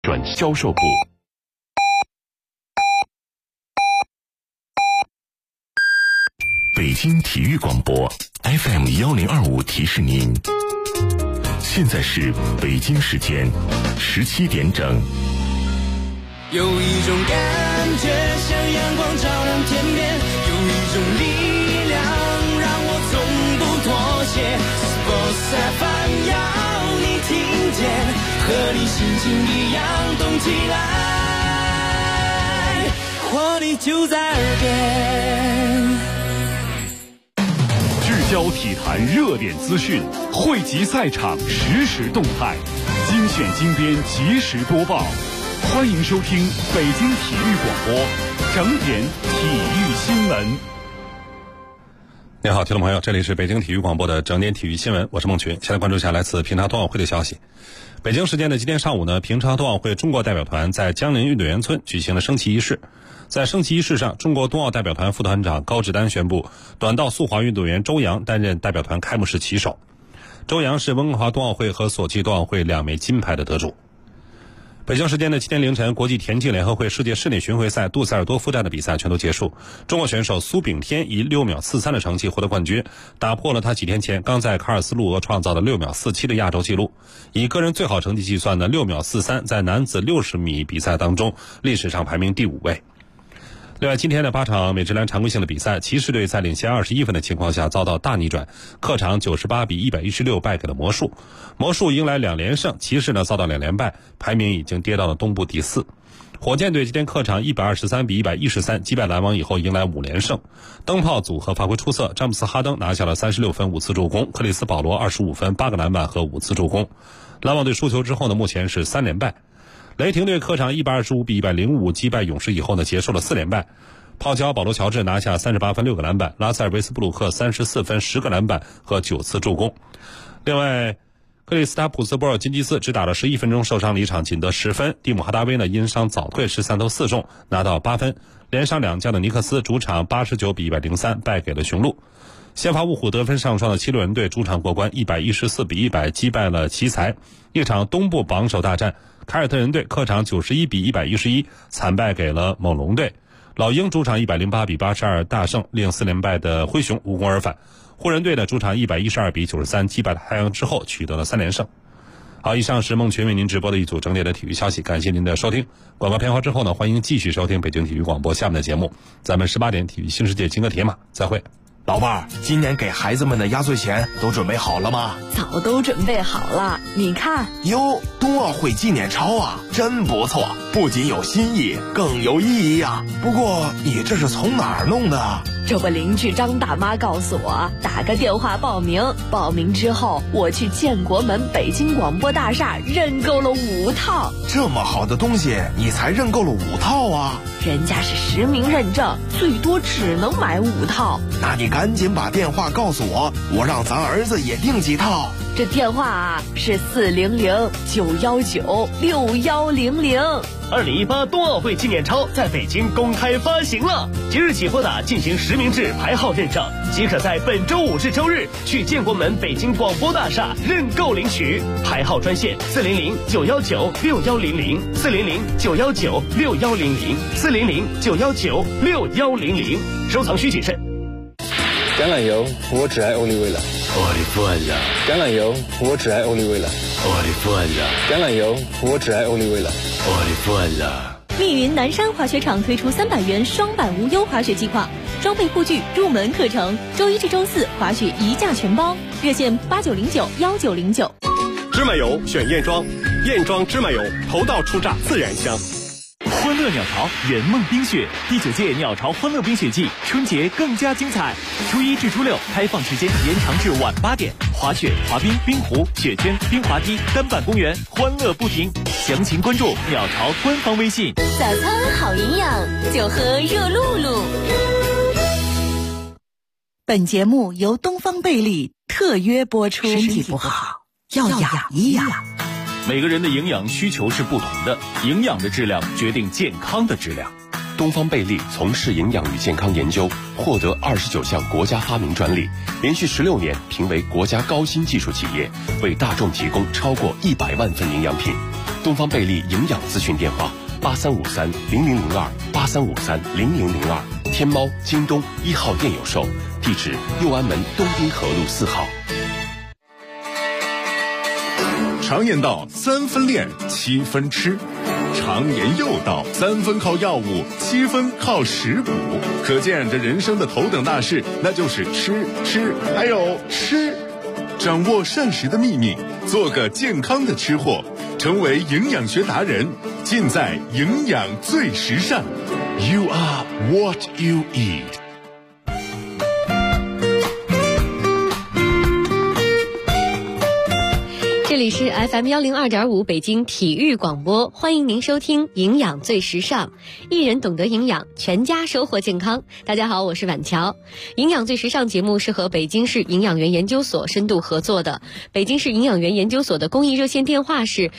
转销售部。北京体育广播 FM 1025提示您，现在是北京时间17点整。 有一种感觉像阳光照亮天边，有一种力量让我从不妥协。Sports FM 要你听见，和你心情一样动起来，活力就在耳边。 聚焦体坛热点资讯，汇集赛场实时动态，精选精编及时播报。欢迎收听北京体育广播整点体育新闻。 你好，听众朋友，这里是北京体育广播的整点体育新闻，我是孟群。现在关注一下来自平昌冬奥会的消息。北京时间的今天上午呢，平昌冬奥会中国代表团在江陵运动员村举行了升旗仪式。在升旗仪式上，中国冬奥代表团副团长高志丹宣布，短道速滑运动员周洋担任代表团开幕式旗手。周洋是温哥华冬奥会和索契冬奥会2枚金牌的得主。北京时间的今天凌晨，国际田径联合会世界室内巡回赛杜塞尔多夫站的比赛全都结束。中国选手苏炳添以6秒43的成绩获得冠军，打破了他几天前刚在卡尔斯鲁俄创造的6秒47的亚洲纪录。以个人最好成绩计算的6秒43，在男子60米比赛当中历史上排名第5位。另外，今天的8场美职篮常规性的比赛，骑士队在领先21分的情况下遭到大逆转，客场98比116败给了魔术。魔术迎来2连胜，骑士呢遭到2连败，排名已经跌到了东部第4。火箭队今天客场123比113击败篮网以后迎来5连胜。灯泡组合发挥出色，詹姆斯哈登拿下了36分5次助攻，克里斯保罗25分8个篮板和5次助攻。篮网队输球之后呢，目前是3连败。雷霆队客场125比105击败勇士以后呢，结束了4连败。泡椒保罗乔治拿下38分6个篮板，拉塞尔维斯布鲁克34分10个篮板和9次助攻。另外，克里斯塔普斯波尔金基斯只打了11分钟受伤离场，仅得10分。蒂姆哈达威呢因伤早退13投4中拿到8分。连伤2将的尼克斯主场89比103败给了雄鹿。先发五虎得分上双的七六人队主场过关114比100击败了奇才。一场东部榜首大战，凯尔特人队客场91比111惨败给了猛龙队。老鹰主场108比82大胜，令4连败的灰熊无功而返。湖人队的主场112比93击败了太阳之后取得了3连胜。好，以上是孟群为您直播的一组整点的体育消息，感谢您的收听。广告片花之后呢，欢迎继续收听北京体育广播下面的节目。咱们18点体育新世界金戈铁马再会。 老伴儿，今年给孩子们的压岁钱都准备好了吗？ 早都准备好了，你看。 哟，冬奥会纪念钞啊，真不错，不仅有新意，更有意义呀。不过你这是从哪儿弄的？ 这不，邻居张大妈告诉我，打个电话报名，报名之后我去建国门北京广播大厦认购了5套。 这么好的东西，你才认购了5套啊？ 人家是实名认证，最多只能买5套。 那你赶紧把电话告诉我，我让咱儿子也订几套。 这电话啊是400-919-6100。2018 冬奥会纪念钞在北京公开发行了，即日起拨打进行实名制排号认证，即可在本周5至周日去建国门北京广播大厦认购领取。排号专线400-919-6100，400-919-6100，400-919-6100，收藏需谨慎。 橄榄油，我只爱欧丽味了。 我的父了。 橄榄油，我只爱欧丽味了。 我的父了。 橄榄油，我只爱欧丽味了。 我的父了。 密云南山滑雪场推出300元双板无忧滑雪计划，装备护具、入门课程，周1至周4滑雪1价全包，热线8909-1909。 芝麻油选燕庄，燕庄芝麻油，头道初榨自然香。 欢乐鸟巢圆梦冰雪第9届鸟巢欢乐冰雪季，春节更加精彩。初1至初6开放时间延长至晚8点，滑雪、滑冰、冰壶、雪圈、冰滑梯、单板公园，欢乐不停。详情关注鸟巢官方微信。 早餐好营养，就喝热露露。 本节目由东方贝利特约播出。 身体不好要养一养。 每个人的营养需求是不同的，营养的质量决定健康的质量。 东方贝利从事营养与健康研究，获得29项国家发明专利，连续16年评为国家高新技术企业，为大众提供超过100万份营养品。 东方贝利营养咨询电话8353000283530002，天猫、京东1号店有售，地址右安门东滨河路4号。 常言道3分练7分吃，常言又道3分靠药物7分靠食补，可见这人生的头等大事那就是吃还有吃。掌握膳食的秘密，做个健康的吃货，成为营养学达人，尽在营养最时尚。 You are what you eat。 这里是 FM 102.5北京体育广播，欢迎您收听营养最时尚，一人懂得营养，全家收获健康。大家好，我是婉乔。营养最时尚节目是和北京市营养员研究所深度合作的，北京市营养员研究所的公益热线电话是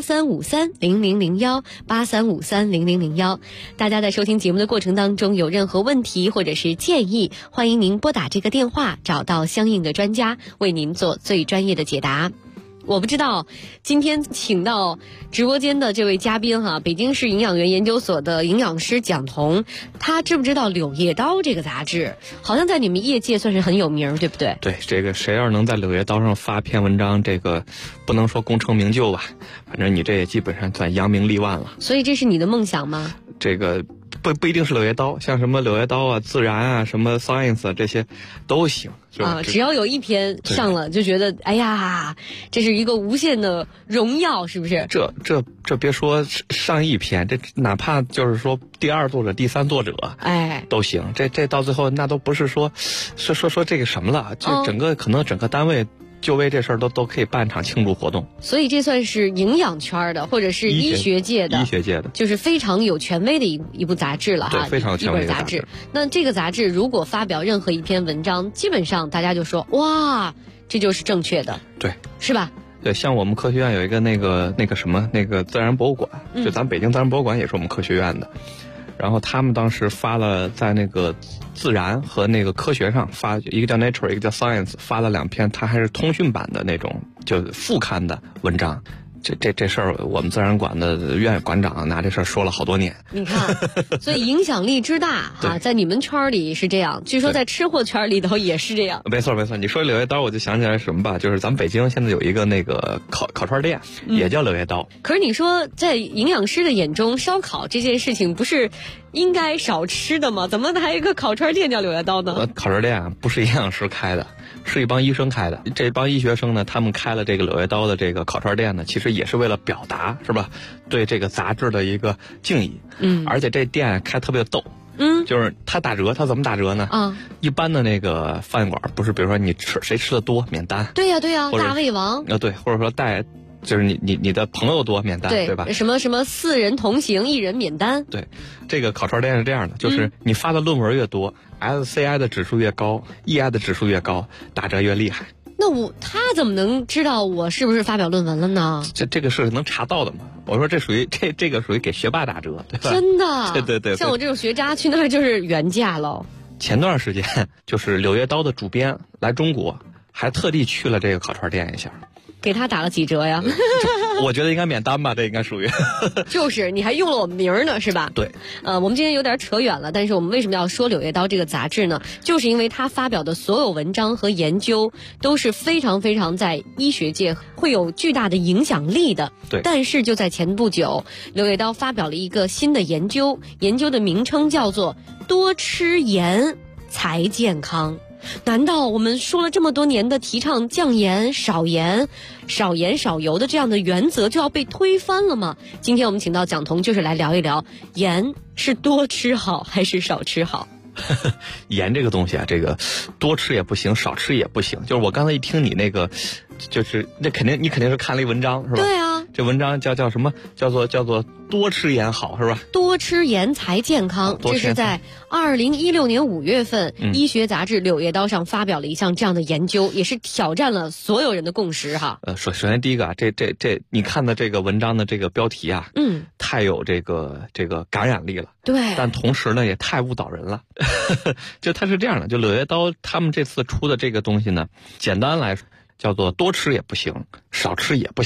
83530001，83530001。大家在收听节目的过程当中有任何问题或者是建议，欢迎您拨打这个电话，找到相应的专家为您做最专业的解答。我不知道今天请到直播间的这位嘉宾北京市营养员研究所的营养师蒋彤，他知不知道《柳叶刀》这个杂志？好像在你们业界算是很有名，对不对？ 对，这个谁要是能在《柳叶刀》上发篇文章，这个不能说功成名就吧，反正你这也基本上算扬名立万了。 所以这是你的梦想吗？ 这个不一定是柳叶刀，像什么柳叶刀啊、自然啊、什么 science 啊，这些都行，是吧？ 只要有一篇上了，就觉得哎呀，这是一个无限的荣耀，是不是？ 这别说上一篇，这哪怕就是说第2作者、第3作者，都行。这到最后那都不是说这个什么了，就可能整个单位。就为这事儿都可以办场庆祝活动， 所以这算是营养圈的，或者是医学界的，就是非常有权威的一部杂志了哈， 对，非常有权威的杂志。那这个杂志如果发表任何一篇文章，基本上大家就说哇，这就是正确的， 对， 是吧？ 对，像我们科学院有一个那个自然博物馆，就咱北京自然博物馆也是我们科学院的。然后他们当时发了在那个自然和那个科学上发，一个叫 Nature， 一个叫 Science， 发了2篇，它还是通讯版的那种，就副刊的文章。这事儿，我们自然馆的院馆长拿这事儿说了好多年。 你看，所以影响力之大在你们圈里是这样，据说在吃货圈里头也是这样。 没错，你说柳叶刀，我就想起来什么吧，就是咱们北京现在有一个那个烤串店，也叫柳叶刀。 可是你说在营养师的眼中，烧烤这件事情不是应该少吃的吗？怎么还有一个烤串店叫柳叶刀呢？ 烤串店不是营养师开的，是一帮医生开的。这帮医学生呢，他们开了这个柳叶刀的这个烤串店呢，其实也是为了表达，是吧？对这个杂志的一个敬意。而且这店开特别逗。就是他打折，他怎么打折呢？一般的那个饭馆不是，比如说你谁吃的多免单。 对呀，大胃王。 对，或者说就是你的朋友多免单，对吧？ 什么4人同行1人免单。 对，这个烤串店是这样的，就是你发的论文越多，SCI 的指数越高 ，EI 的指数越高，打折越厉害。 那他怎么能知道我是不是发表论文了呢？ 这个是能查到的嘛？我说这属于这个属于给学霸打折，对吧？ 真的？ 对， 像我这种学渣去那儿就是原价喽。 前段时间就是柳叶刀的主编来中国，还特地去了这个烤串店一下。 给他打了几折呀？ 我觉得应该免单吧，这应该属于。 就是你还用了我们名儿呢，是吧？ 对。 我们今天有点扯远了，但是我们为什么要说《柳叶刀》这个杂志呢？就是因为他发表的所有文章和研究都是非常非常在医学界会有巨大的影响力的。 对。 但是就在前不久，《柳叶刀》发表了一个新的研究，研究的名称叫做“多吃盐才健康”。难道我们说了这么多年的提倡降盐、少盐、少盐少油的这样的原则就要被推翻了吗？今天我们请到蒋彤，就是来聊一聊盐是多吃好还是少吃好。 盐这个东西啊，这个多吃也不行，少吃也不行。就是我刚才一听你那个，就是你肯定是看了一文章是吧？ 对啊。 这文章叫什么？叫做多吃盐好是吧？ 多吃盐才健康。这是在2016年5月份，医学杂志《柳叶刀》上发表了一项这样的研究，也是挑战了所有人的共识哈。 首先第一个啊，这你看的这个文章的这个标题啊，太有这个感染力了。 对。 但同时呢，也太误导人了。就它是这样的，就柳叶刀他们这次出的这个东西呢，简单来说叫做多吃也不行，少吃也不行。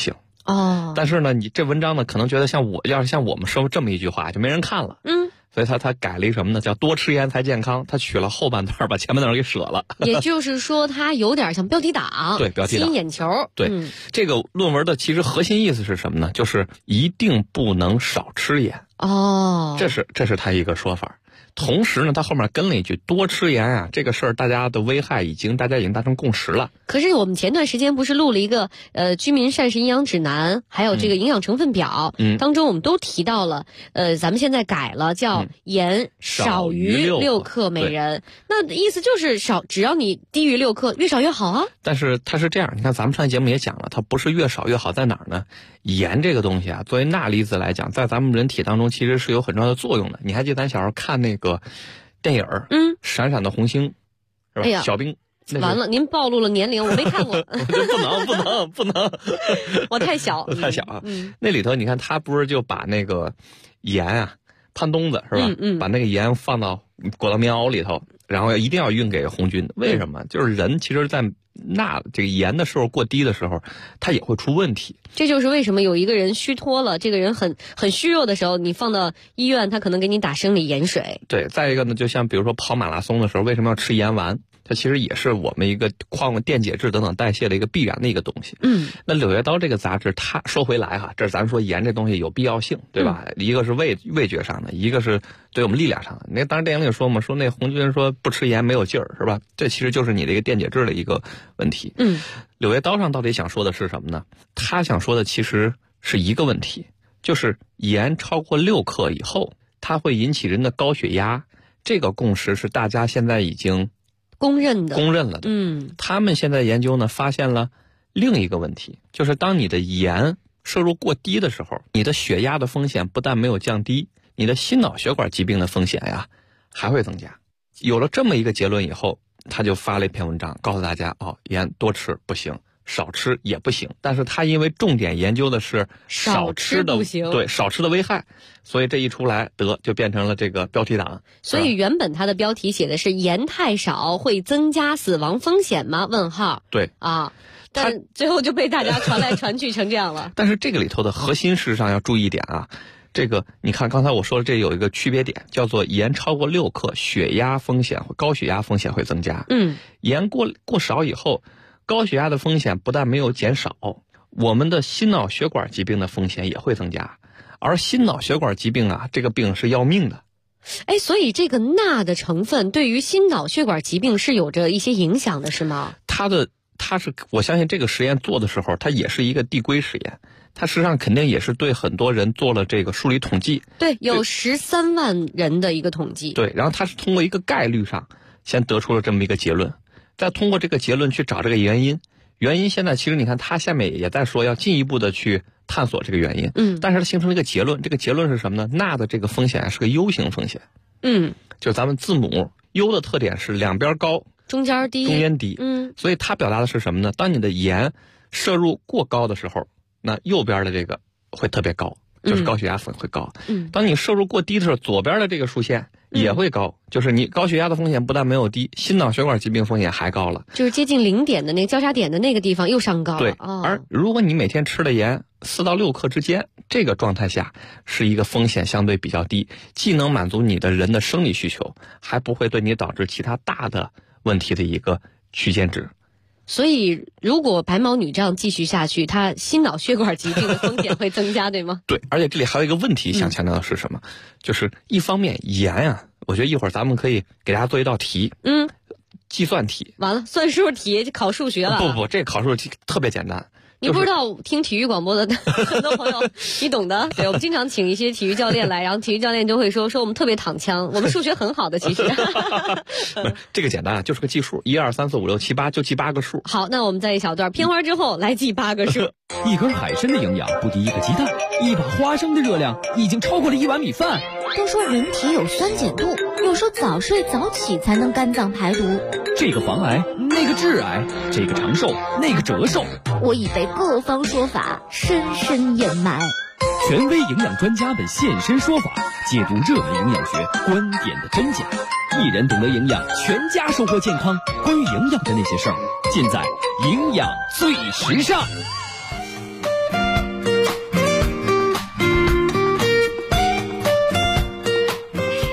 哦。但是呢，你这文章呢，可能觉得要是像我们说这么一句话，就没人看了。所以他改了一什么呢？叫多吃盐才健康。他取了后半段，把前半段给舍了。 也就是说，他有点像标题党， 对，标题党， 吸引眼球。 对，这个论文的其实核心意思是什么呢？就是一定不能少吃盐。 哦， 这是他一个说法。同时呢，他后面跟了一句多吃盐啊，这个事儿大家的危害大家已经达成共识了。 可是我们前段时间不是录了一个居民膳食营养指南，还有这个营养成分表，当中我们都提到了，咱们现在改了叫盐少于6克每人，那意思就是只要你低于6克，越少越好啊。 但是它是这样，你看咱们上期节目也讲了，它不是越少越好，在哪儿呢？盐这个东西啊，作为钠离子来讲，在咱们人体当中其实是有很重要的作用的。你还记得咱小时候看那个电影闪闪的红星，是吧？ 哎呀， 小兵。 完了，您暴露了年龄，我没看过。 不能， 我太小， 太小啊。那里头你看，他不是就把那个盐啊，潘冬子是吧？把那个盐裹到棉袄里头，然后一定要运给红军。为什么？就是人其实，在这个盐的时候过低的时候，它也会出问题。 这就是为什么有一个人虚脱了，这个人很虚弱的时候，你放到医院，他可能给你打生理盐水。 对，再一个呢，就像比如说跑马拉松的时候，为什么要吃盐丸？它其实也是我们一个电解质等等代谢的一个必然的一个东西。那《柳叶刀》这个杂志，它说回来哈，这是咱说盐这东西有必要性，对吧？一个是味觉上的，一个是对我们力量上的。那当然电影里说嘛，说那红军说不吃盐没有劲儿，是吧？这其实就是你的一个电解质的一个问题。《柳叶刀》上到底想说的是什么呢？他想说的其实是一个问题，就是盐超过6克以后，它会引起人的高血压。这个共识是大家现在已经公认了的。他们现在研究呢，发现了另一个问题，就是当你的盐摄入过低的时候，你的血压的风险不但没有降低，你的心脑血管疾病的风险呀还会增加。有了这么一个结论以后，他就发了一篇文章，告诉大家盐多吃不行，少吃也不行。但是他因为重点研究的是少吃的，对，少吃的危害，所以这一出来就变成了这个标题党。 所以原本他的标题写的是盐太少会增加死亡风险吗？问号。 对啊，但最后就被大家传来传去成这样了。 但是这个里头的核心事实上要注意一点啊，这个你看刚才我说的这有一个区别点，叫做盐超过6克，高血压风险会增加。盐过少以后，高血压的风险不但没有减少，我们的心脑血管疾病的风险也会增加。而心脑血管疾病啊，这个病是要命的。 所以这个钠的成分对于心脑血管疾病是有着一些影响的，是吗？ 我相信这个实验做的时候，它也是一个递归实验，它实际上肯定也是对很多人做了这个数理统计。 对，有13万人的一个统计。 对，然后它是通过一个概率上先得出了这么一个结论，再通过这个结论去找这个原因。现在其实你看，它下面也在说要进一步的去探索这个原因。但是它形成了一个结论，这个结论是什么呢？钠的这个风险是个 U 型风险。就咱们字母 U 的特点是两边高，中间低。所以它表达的是什么呢？当你的盐摄入过高的时候，那右边的这个会特别高，就是高血压会高。当你摄入过低的时候，左边的这个竖线也会高，就是你高血压的风险不但没有低，心脑血管疾病风险还高了， 就是接近0点的那个交叉点的那个地方又上高了。 对，而如果你每天吃的盐4到6克之间，这个状态下是一个风险相对比较低，既能满足你的人的生理需求，还不会对你导致其他大的问题的一个区间值。 所以如果白毛女这样继续下去，她心脑血管疾病的风险会增加，对吗？ 对，而且这里还有一个问题想强调的是什么？就是一方面盐啊，我觉得一会儿咱们可以给大家做一道题，计算题。 完了，算术题考数学了。 不，这考数题特别简单。 你不知道听体育广播的很多朋友，你懂的。对，我们经常请一些体育教练来，然后体育教练就会说我们特别躺枪，我们数学很好的，其实。 这个简单啊，就是个计数，1、2、3、4、5、6、7、8，就记8个数。 好，那我们在一小段片花之后来记8个数。 一根海参的营养不敌一个鸡蛋，一把花生的热量已经超过了1碗米饭。 都说人体有酸碱度，又说早睡早起才能肝脏排毒。 这个防癌，那个致癌，这个长寿，那个折寿。 我已被各方说法深深掩埋。 权威营养专家们现身说法，解读热门营养学观点的真假。一人懂得营养，全家收获健康。关于营养的那些事儿，尽在营养最时尚。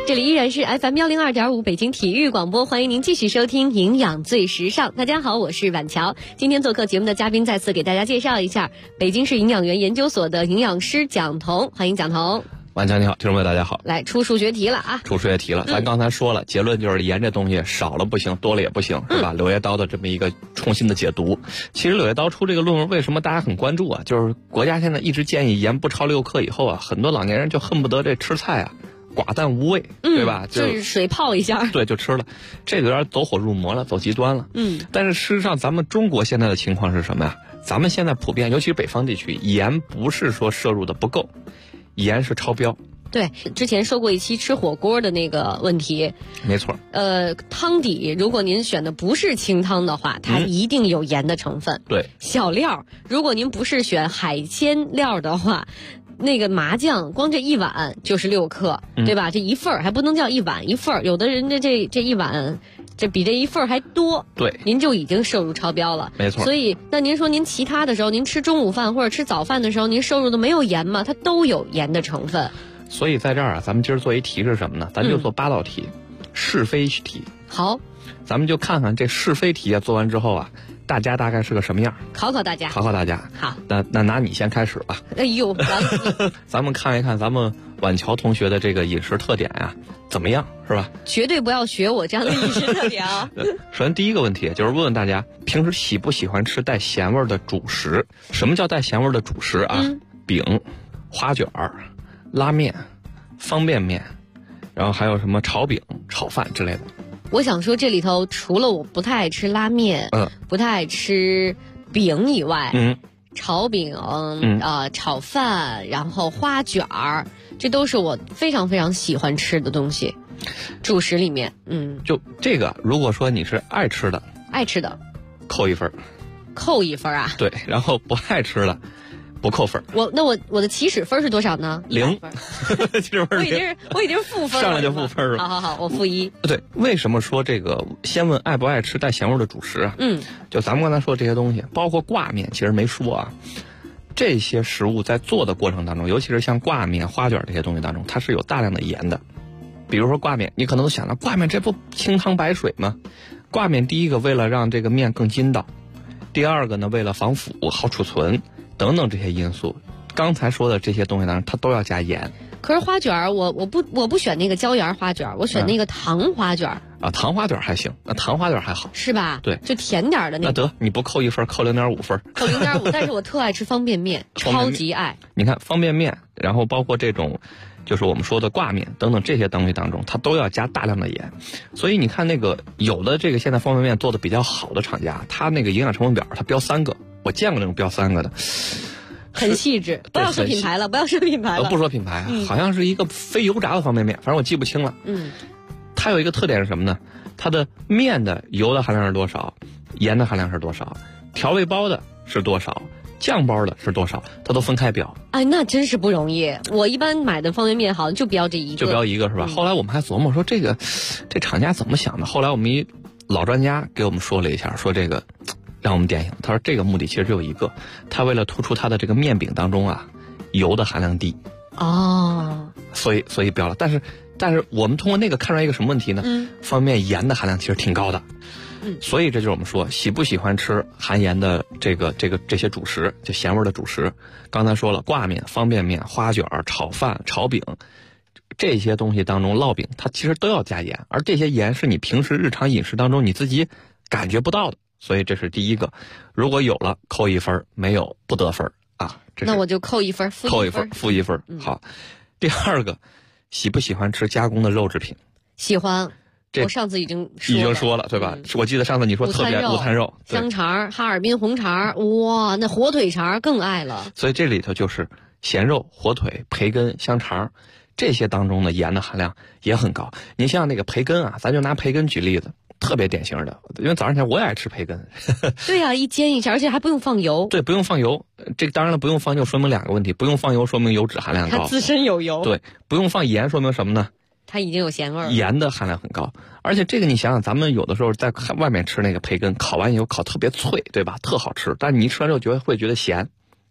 这里依然是 FM102.5 北京体育广播，欢迎您继续收听营养最时尚。大家好，我是婉乔。今天做客节目的嘉宾再次给大家介绍一下北京市营养员研究所的营养师蒋彤，欢迎蒋彤。 婉乔你好，听众朋友大家好。 来出数学题了啊！ 出数学题了，咱刚才说了，结论就是盐这东西少了不行，多了也不行，是吧？柳叶刀的这么一个重新的解读。其实柳叶刀出这个论文，为什么大家很关注啊？就是国家现在一直建议盐不超6克以后啊，很多老年人就恨不得这吃菜啊寡淡无味，对吧？ 就是水泡一下， 对，就吃了，这个有点走火入魔了，走极端了。但是事实上，咱们中国现在的情况是什么呀？咱们现在普遍，尤其是北方地区，盐不是说摄入的不够，盐是超标。 对，之前说过一期吃火锅的那个问题， 没错。 汤底如果您选的不是清汤的话，它一定有盐的成分。 对， 小料如果您不是选海鲜料的话，那个麻酱光这一碗就是6克，对吧？这一份儿还不能叫一碗，一份儿，有的人这一碗，这比这一份儿还多， 对， 您就已经摄入超标了， 没错。 所以那您说您其他的时候，您吃中午饭或者吃早饭的时候，您摄入的没有盐吗？它都有盐的成分。 所以在这儿啊，咱们今儿做一题是什么呢？咱就做8道题，是非题。 好， 咱们就看看这是非题啊，做完之后啊，大家大概是个什么样？ 考考大家。好， 那拿你先开始吧。 哎呦， 咱们看一看咱们婉乔同学的这个饮食特点啊，怎么样，是吧？ 绝对不要学我这样的饮食特点啊。 首先第一个问题就是问问大家，平时喜不喜欢吃带咸味的主食？什么叫带咸味的主食啊？饼、花卷、拉面、方便面，然后还有什么炒饼、炒饭之类的。 我想说，这里头除了我不太爱吃拉面，不太爱吃饼以外，炒饼，炒饭，然后花卷儿，这都是我非常非常喜欢吃的东西。主食里面， 就这个，如果说你是爱吃的，扣1分， 扣1分啊？ 对，然后不爱吃的。不扣分。 我的起始分是多少呢 ？0。起始分我已经负分了， 上来就负分了。 好，我负1。 对，为什么说这个先问爱不爱吃带咸味的主食啊？就咱们刚才说的这些东西，包括挂面，其实没说啊。这些食物在做的过程当中，尤其是像挂面、花卷这些东西当中，它是有大量的盐的。比如说挂面，你可能都想了，挂面这不清汤白水吗？挂面第一个为了让这个面更筋道，第二个呢为了防腐、好储存。等等这些因素，刚才说的这些东西当中，它都要加盐。 可是花卷我不选那个椒盐花卷，我选那个糖花卷。 啊，糖花卷还行，那糖花卷还好， 是吧？ 对， 就甜点的那个。 那得你不扣1分，扣0.5分。 扣0.5，但是我特爱吃方便面，超级爱。 你看方便面，然后包括这种，就是我们说的挂面等等这些东西当中，它都要加大量的盐。所以你看那个有的这个现在方便面做的比较好的厂家，它那个营养成分表它标3个。我见过那种标3个的， 很细致。不要说品牌了，不说品牌， 好像是一个非油炸的方便面，反正我记不清了。它有一个特点是什么呢？它的面的油的含量是多少，盐的含量是多少，调味包的是多少，酱包的是多少，它都分开标。 哎，那真是不容易。我一般买的方便面好像就标这一个， 是吧？后来我们还琢磨说这厂家怎么想的。后来我们一老专家给我们说了一下，说这个。让我们点醒，他说这个目的其实只有一个，他为了突出他的这个面饼当中啊油的含量低所以标了。但是我们通过那个看出来一个什么问题呢？方便面盐的含量其实挺高的，所以这就是我们说喜不喜欢吃含盐的这些主食，就咸味的主食。刚才说了，挂面、方便面、花卷、炒饭、炒饼这些东西当中，烙饼它其实都要加盐，而这些盐是你平时日常饮食当中你自己感觉不到的。所以这是第一个，如果有了扣1分，没有不得分啊。 那我就扣1分，负 1分。好，第二个，喜不喜欢吃加工的肉制品？ 喜欢。我上次已经说了，对吧？我记得上次你说特别午餐肉、 香肠、哈尔滨红肠，哇，那火腿肠更爱了。 所以这里头就是咸肉、火腿、培根、香肠这些当中的盐的含量也很高。你像那个培根啊，咱就拿培根举例子。特别典型的，因为早上起来我也爱吃培根。 对呀，一煎一下，而且还不用放油。 对，不用放油。这当然了，不用放油说明2个问题：不用放油说明油脂含量高， 它自身有油。 对，不用放盐说明什么呢？ 它已经有咸味儿。 盐的含量很高，而且这个你想想，咱们有的时候在外面吃那个培根，烤完以后烤特别脆，对吧？特好吃，但是你一吃完之后会觉得咸。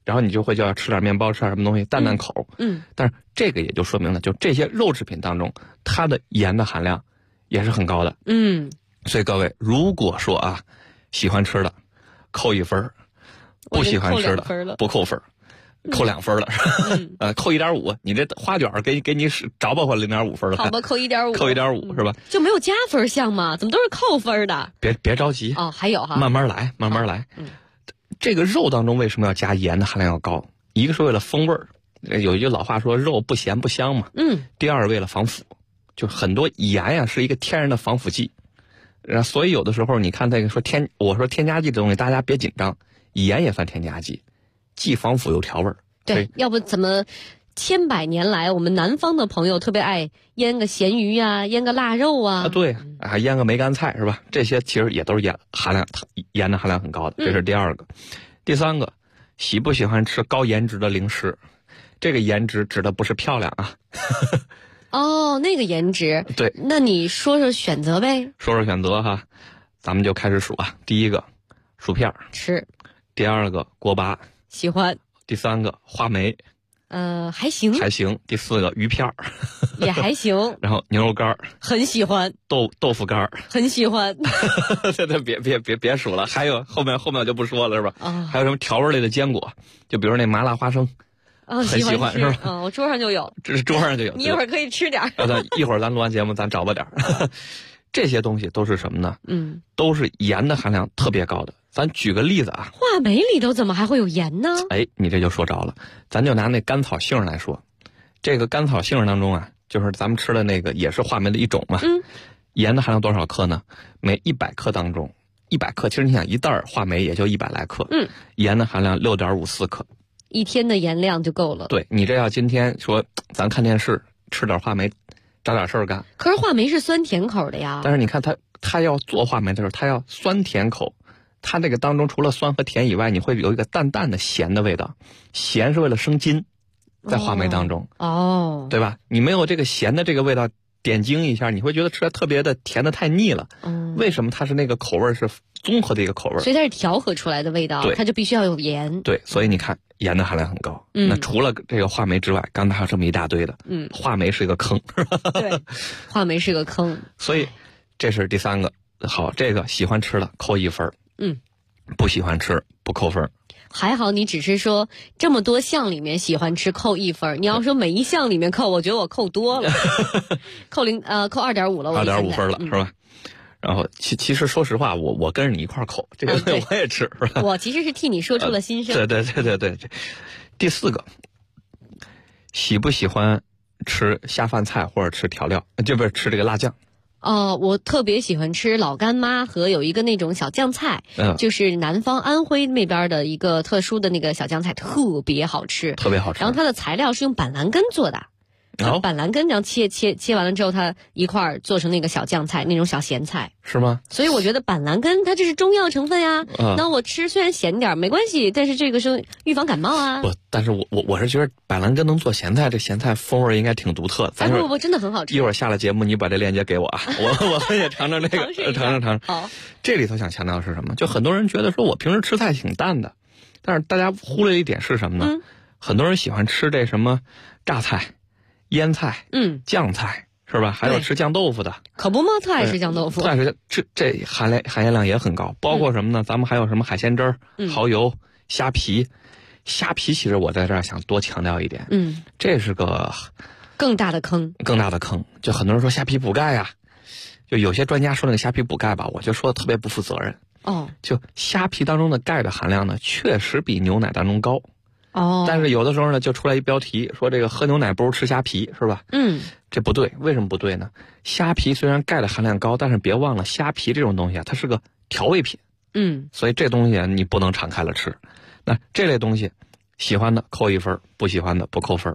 然后你就会就要吃点面包，吃点什么东西，淡淡口。但是这个也就说明了，就这些肉制品当中，它的盐的含量也是很高的。所以各位，如果说啊，喜欢吃的扣1分，不喜欢吃的不扣分，扣2分了，扣1.5，你这花卷给你找吧回0.5分了。 好吧，扣1.5， 扣1.5是吧？ 就没有加分项吗？怎么都是扣分的？ 别着急哦，还有哈， 慢慢来，慢慢来。这个肉当中为什么要加盐的含量要高？一个是为了风味儿，有一句老话说肉不咸不香嘛。第二为了防腐，就很多盐呀是一个天然的防腐剂。所以有的时候你看这个我说添加剂这东西，大家别紧张，盐也算添加剂，既防腐又调味儿。 对，要不怎么千百年来我们南方的朋友特别爱腌个咸鱼啊，腌个腊肉啊。 对啊，腌个梅干菜是吧？这些其实也都是盐的含量很高的，这是第二个。第三个，喜不喜欢吃高颜值的零食？这个颜值指的不是漂亮啊。 哦，那个颜值。 对， 那你说说选择呗。 说选择哈，咱们就开始数啊。第一个，薯片吃； 第二个，锅巴喜欢； 第三个，话梅还行； 第四个，鱼片也还行。 然后牛肉干很喜欢； 豆腐干很喜欢。 别数了，还有后面我就不说了是吧？还有什么调味类的坚果，就比如那麻辣花生。很喜欢是吧？ 我桌上就有， 这是桌上就有。 你一会儿可以吃点儿。 一会儿咱录完节目，咱找吧点儿。这些东西都是什么呢？都是盐的含量特别高的。咱举个例子啊， 话梅里头怎么还会有盐呢？ 你这就说着了。咱就拿那甘草杏来说，这个甘草杏当中啊，就是咱们吃的那个也是话梅的一种嘛。盐的含量多少克呢？每100克当中，100克其实你想一袋话梅也就100来克。盐的含量6.54克。 一天的盐量就够了。 对，你这要今天说咱看电视吃点话梅，找点事儿干。 可是话梅是酸甜口的呀。 但是你看它要做话梅的时候，它要酸甜口，它这个当中除了酸和甜以外，你会有一个淡淡的咸的味道。咸是为了生津，在话梅当中。对吧？你没有这个咸的这个味道点睛一下，你会觉得吃来特别的甜的太腻了。为什么它是那个口味是综合的一个口味？ 所以它是调和出来的味道，它就必须要有盐。 对，所以你看盐的含量很高。那除了这个话梅之外，刚才还有这么一大堆的。话梅是一个坑。 对，话梅是个坑。 所以这是第三个。好，这个喜欢吃的扣1分。不喜欢吃不扣分。 还好你只是说这么多项里面喜欢吃扣1分，你要说每一项里面扣，我觉得我扣多了。扣2.5了，我 2.5分了，是吧？然后其实说实话，我跟着你一块扣，这个我也吃，是吧？ 我其实是替你说出了心声。 对。第四个，喜不喜欢吃下饭菜或者吃调料？就不是吃这个辣酱。 我特别喜欢吃老干妈和有一个那种小酱菜，就是南方安徽那边的一个特殊的那个小酱菜，特别好吃。 特别好吃。 然后它的材料是用板蓝根做的。板蓝根，然后切完了之后，它一块儿做成那个小酱菜，那种小咸菜， 是吗？ 所以我觉得板蓝根它这是中药成分呀。那我吃虽然咸点没关系，但是这个是预防感冒啊。 但是我是觉得板蓝根能做咸菜，这咸菜风味应该挺独特的。 不，真的很好吃。 一会儿下了节目，你把这链接给我啊，我也尝尝这个，尝。 好， 这里头想强调的是什么？就很多人觉得说我平时吃菜挺淡的，但是大家忽略一点是什么呢？很多人喜欢吃这什么榨菜。腌菜，酱菜是吧？还有吃酱豆腐的， 可不吗？特爱吃酱豆腐， 但是这含盐量也很高。包括什么呢？咱们还有什么海鲜汁儿、蚝油、虾皮。虾皮其实我在这儿想多强调一点，这是个更大的坑。 就很多人说虾皮补钙呀，就有些专家说那个虾皮补钙吧，我就说的特别不负责任。就虾皮当中的钙的含量呢，确实比牛奶当中高。但是有的时候呢，就出来一标题说这个喝牛奶不如吃虾皮，是吧？这不对，为什么不对呢？虾皮虽然钙的含量高，但是别忘了虾皮这种东西啊，它是个调味品。所以这东西你不能敞开了吃。那这类东西，喜欢的扣1分，不喜欢的不扣分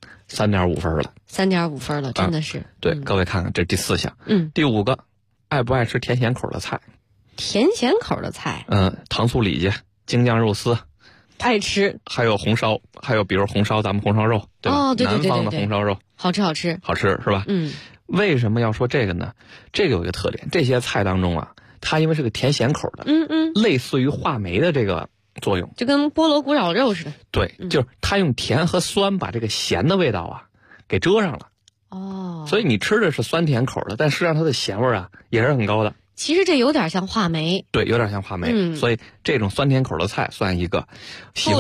，3.5分了。 3.5分了，真的是。 对，各位看看，这是第4项。第5个，爱不爱吃甜咸口的菜？ 甜咸口的菜， 糖醋里脊、京酱肉丝。 爱吃， 还有红烧，还有比如红烧，咱们红烧肉，对吧？ 对， 南方的红烧肉， 好吃， 是吧？为什么要说这个呢？这个有一个特点，这些菜当中啊，它因为是个甜咸口的，类似于话梅的这个作用， 就跟菠萝咕绕肉似的。 对，就是它用甜和酸把这个咸的味道啊给遮上了。 哦， 所以你吃的是酸甜口的，但实际上它的咸味啊也是很高的。 其实这有点像话梅。 对，有点像话梅。所以这种酸甜口的菜算一个负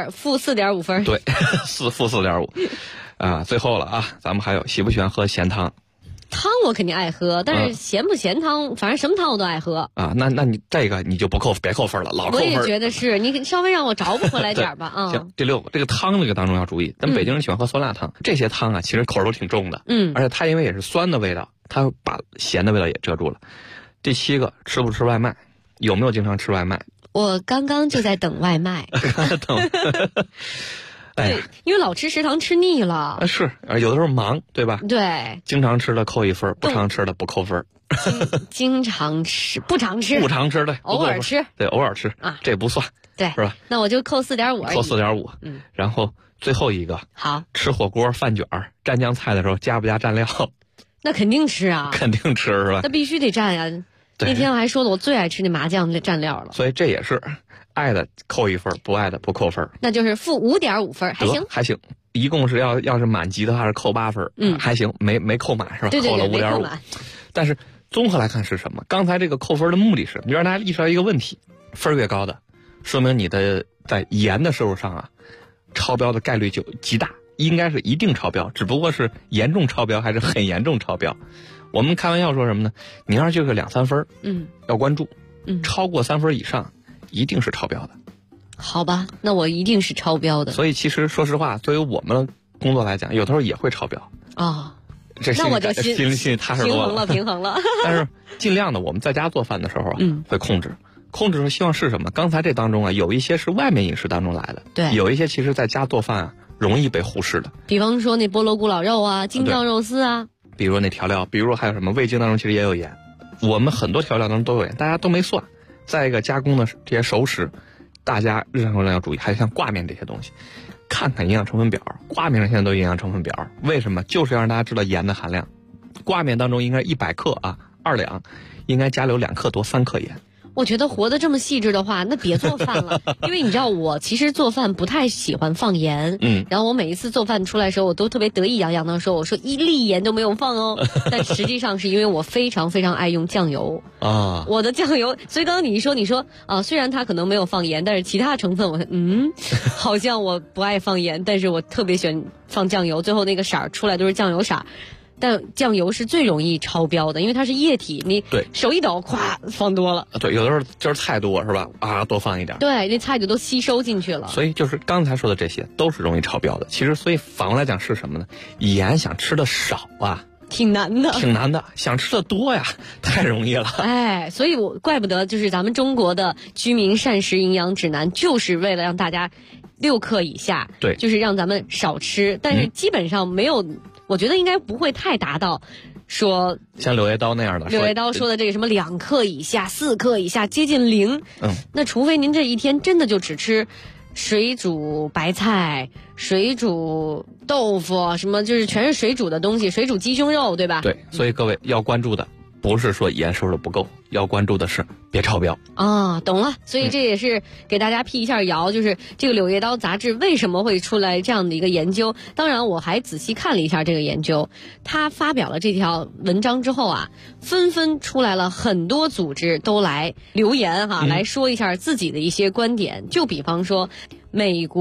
4.5分。 对，负4.5。啊，最后了啊，咱们还有喜不喜欢喝咸汤？ 汤我肯定爱喝，但是咸不咸汤，反正什么汤我都爱喝啊。那你这个你就别扣分了，老扣分。 我也觉得是，你稍微让我找补回来点吧啊。 行，第6个，这个汤这个当中要注意，咱北京人喜欢喝酸辣汤，这些汤啊其实口都挺重的，而且它因为也是酸的味道，它把咸的味道也遮住了。第7个，吃不吃外卖？有没有经常吃外卖？ 我刚刚就在等外卖。 等。 对，因为老吃食堂吃腻了。 是，有的时候忙，对吧？ 对。 经常吃的扣1分，不常吃的不扣分。 经常吃，不常吃。 不常吃的， 偶尔吃。 对，偶尔吃啊，这不算。 对， 是吧？ 那我就扣4.5而已。 扣4.5。然后最后一个， 好， 吃火锅、饭卷、蘸酱菜的时候加不加蘸料？ 那肯定吃啊。 肯定吃是吧？ 那必须得蘸呀。那天我还说了，我最爱吃那麻酱蘸料了。 所以这也是。爱的扣1分，不爱的不扣分， 那就是负5.5分，还行， 还行。一共是要是满级的话是扣8分，还行，没扣满是吧？ 对， 扣了5.5。但是综合来看是什么？刚才这个扣分的目的是，你让大家意识到一个问题：分越高的，说明你的在盐的摄入上啊，超标的概率就极大，应该是一定超标，只不过是严重超标还是很严重超标。我们开玩笑说什么呢？你要是就是2、3分，要关注，超过3分以上。一定是超标的， 好吧？那我一定是超标的。 所以其实说实话，对于我们工作来讲，有的时候也会超标啊。 那我就心里踏实多了， 平衡了。 但是尽量的，我们在家做饭的时候啊，会控制说希望是什么？刚才这当中啊，有一些是外面饮食当中来的， 对， 有一些其实在家做饭啊，容易被忽视的。 比方说那菠萝咕老肉啊，京酱肉丝啊， 比如那调料，比如还有什么味精当中其实也有盐，我们很多调料当中都有盐，大家都没算。再一个加工的这些熟食，大家日常生活中要注意，还有像挂面这些东西，看看营养成分表，挂面上现在都有营养成分表，为什么？就是要让大家知道盐的含量。挂面当中应该100克啊，2两，应该加留2克多3克盐。 我觉得活得这么细致的话，那别做饭了，因为你知道我其实做饭不太喜欢放盐，然后我每一次做饭出来的时候，我都特别得意洋洋的说，我说1粒盐都没有放哦，但实际上是因为我非常非常爱用酱油啊，我的酱油，所以刚刚你说啊，虽然它可能没有放盐，但是其他成分我好像我不爱放盐，但是我特别喜欢放酱油，最后那个色儿出来都是酱油色。但酱油是最容易超标的，因为它是液体，你手一抖，咵放多了。 对，有的时候就是菜多是吧？啊，多放一点。 对，那菜就都吸收进去了。 所以就是刚才说的这些都是容易超标的。其实，所以反过来讲是什么呢？盐想吃的少啊， 挺难的。 想吃的多呀，太容易了。 哎，所以我怪不得就是咱们中国的居民膳食营养指南，就是为了让大家6克以下， 对， 就是让咱们少吃，但是基本上没有。我觉得应该不会太达到，说像柳叶刀那样的。 柳叶刀说的这个什么2克以下、4克以下，接近0。那除非您这一天真的就只吃水煮白菜、水煮豆腐，什么就是全是水煮的东西，水煮鸡胸肉，对吧？ 对，所以各位要关注的不是说盐摄入的不够，要关注的是别超标啊。懂了，所以这也是给大家辟一下谣，就是这个《柳叶刀》杂志为什么会出来这样的一个研究。当然，我还仔细看了一下这个研究，他发表了这条文章之后啊，纷纷出来了很多组织都来留言哈，来说一下自己的一些观点。就比方说美国。